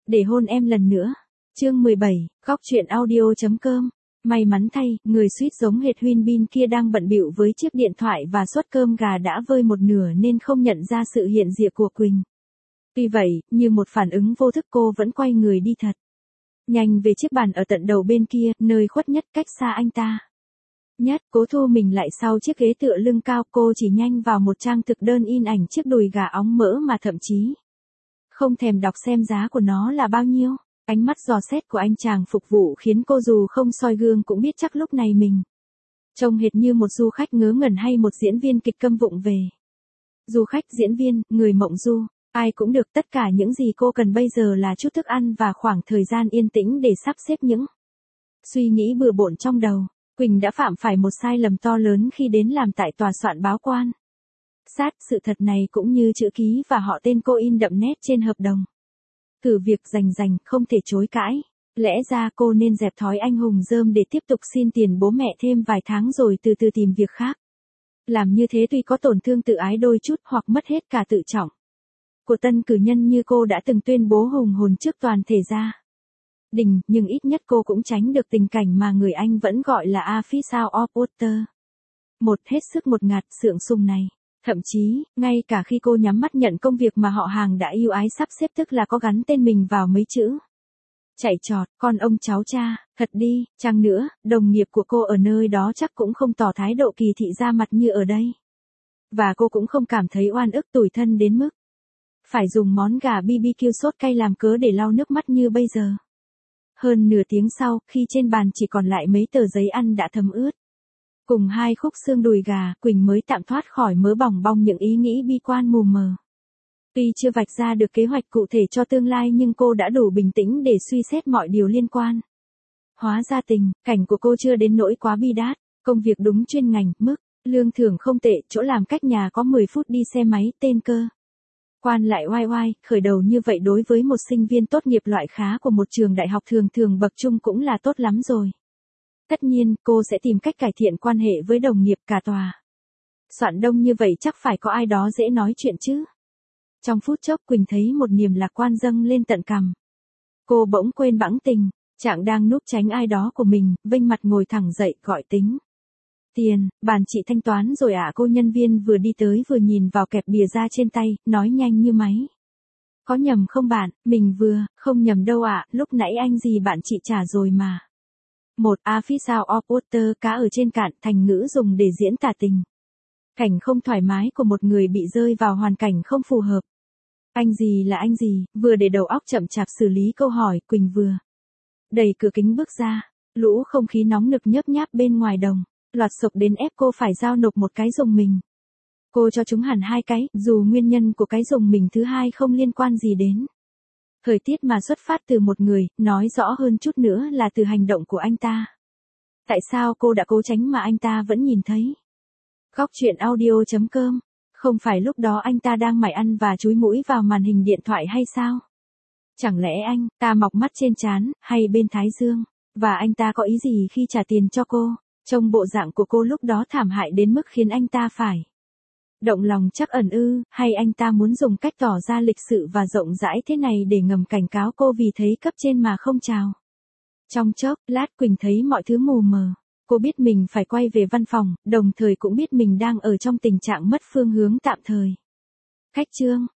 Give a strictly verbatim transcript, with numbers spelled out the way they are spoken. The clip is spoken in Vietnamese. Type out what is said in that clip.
Để hôn em lần nữa. Chương mười bảy, góc truyện audio chấm com. May mắn thay, người suýt giống hệt Huyên Bin kia đang bận bịu với chiếc điện thoại và suất cơm gà đã vơi một nửa nên không nhận ra sự hiện diện của Quỳnh. Tuy vậy, như một phản ứng vô thức cô vẫn quay người đi thật nhanh về chiếc bàn ở tận đầu bên kia, nơi khuất nhất cách xa anh ta. Nhất, cố thu mình lại sau chiếc ghế tựa lưng cao, cô chỉ nhanh vào một trang thực đơn in ảnh chiếc đùi gà óng mỡ mà thậm chí không thèm đọc xem giá của nó là bao nhiêu. Ánh mắt dò xét của anh chàng phục vụ khiến cô dù không soi gương cũng biết chắc lúc này mình trông hệt như một du khách ngớ ngẩn hay một diễn viên kịch câm vụng về. Du khách, diễn viên, người mộng du, ai cũng được, tất cả những gì cô cần bây giờ là chút thức ăn và khoảng thời gian yên tĩnh để sắp xếp những suy nghĩ bừa bộn trong đầu. Quỳnh đã phạm phải một sai lầm to lớn khi đến làm tại tòa soạn báo quan. Sát, sự thật này cũng như chữ ký và họ tên cô in đậm nét trên hợp đồng thử việc rành rành, không thể chối cãi. Lẽ ra cô nên dẹp thói anh hùng rơm để tiếp tục xin tiền bố mẹ thêm vài tháng rồi từ từ tìm việc khác. Làm như thế tuy có tổn thương tự ái đôi chút hoặc mất hết cả tự trọng của tân cử nhân như cô đã từng tuyên bố hùng hồn trước toàn thể gia đình, nhưng ít nhất cô cũng tránh được tình cảnh mà người Anh vẫn gọi là A Official of Water. Một hết sức một ngạt sượng sùng này. Thậm chí, ngay cả khi cô nhắm mắt nhận công việc mà họ hàng đã yêu ái sắp xếp, tức là có gắn tên mình vào mấy chữ chạy trọt, con ông cháu cha, thật đi, chăng nữa, đồng nghiệp của cô ở nơi đó chắc cũng không tỏ thái độ kỳ thị ra mặt như ở đây. Và cô cũng không cảm thấy oan ức tủi thân đến mức phải dùng món gà bê bê kiu sốt cay làm cớ để lau nước mắt như bây giờ. Hơn nửa tiếng sau, khi trên bàn chỉ còn lại mấy tờ giấy ăn đã thấm ướt cùng hai khúc xương đùi gà, Quỳnh mới tạm thoát khỏi mớ bòng bong những ý nghĩ bi quan mù mờ. Tuy chưa vạch ra được kế hoạch cụ thể cho tương lai nhưng cô đã đủ bình tĩnh để suy xét mọi điều liên quan. Hóa ra tình cảnh của cô chưa đến nỗi quá bi đát, công việc đúng chuyên ngành, mức lương thưởng không tệ, chỗ làm cách nhà có mười phút đi xe máy, tên cơ quan lại oai oai, khởi đầu như vậy đối với một sinh viên tốt nghiệp loại khá của một trường đại học thường thường bậc trung cũng là tốt lắm rồi. Tất nhiên, cô sẽ tìm cách cải thiện quan hệ với đồng nghiệp cả tòa soạn đông như vậy, chắc phải có ai đó dễ nói chuyện chứ. Trong phút chốc Quỳnh thấy một niềm lạc quan dâng lên tận cằm. Cô bỗng quên bẵng tình trạng đang núp tránh ai đó của mình, vênh mặt ngồi thẳng dậy gọi tính tiền. Bàn chị thanh toán rồi ạ. Cô nhân viên vừa đi tới vừa nhìn vào kẹp bìa ra trên tay, nói nhanh như máy. Có nhầm không bạn? Mình vừa, không nhầm đâu ạ, lúc nãy anh gì bạn chị trả rồi mà. Một Official of Water, cá ở trên cạn, thành ngữ dùng để diễn tả tình cảnh không thoải mái của một người bị rơi vào hoàn cảnh không phù hợp. Anh gì là anh gì? Vừa để đầu óc chậm chạp xử lý câu hỏi, Quỳnh vừa đẩy cửa kính bước ra. Lũ không khí nóng nực nhớp nháp bên ngoài đồng loạt sộc đến ép cô phải giao nộp một cái rùng mình. Cô cho chúng hẳn hai cái, dù nguyên nhân của cái rùng mình thứ hai không liên quan gì đến thời tiết mà xuất phát từ một người, nói rõ hơn chút nữa là từ hành động của anh ta. Tại sao cô đã cố tránh mà anh ta vẫn nhìn thấy? Góc truyện audio chấm com. Không phải lúc đó anh ta đang mải ăn và chúi mũi vào màn hình điện thoại hay sao? Chẳng lẽ anh ta mọc mắt trên trán, hay bên thái dương? Và anh ta có ý gì khi trả tiền cho cô? Trông bộ dạng của cô lúc đó thảm hại đến mức khiến anh ta phải động lòng chắc ẩn ư, hay anh ta muốn dùng cách tỏ ra lịch sự và rộng rãi thế này để ngầm cảnh cáo cô vì thấy cấp trên mà không chào. Trong chốc lát Quỳnh thấy mọi thứ mù mờ. Cô biết mình phải quay về văn phòng, đồng thời cũng biết mình đang ở trong tình trạng mất phương hướng tạm thời. Khách trương,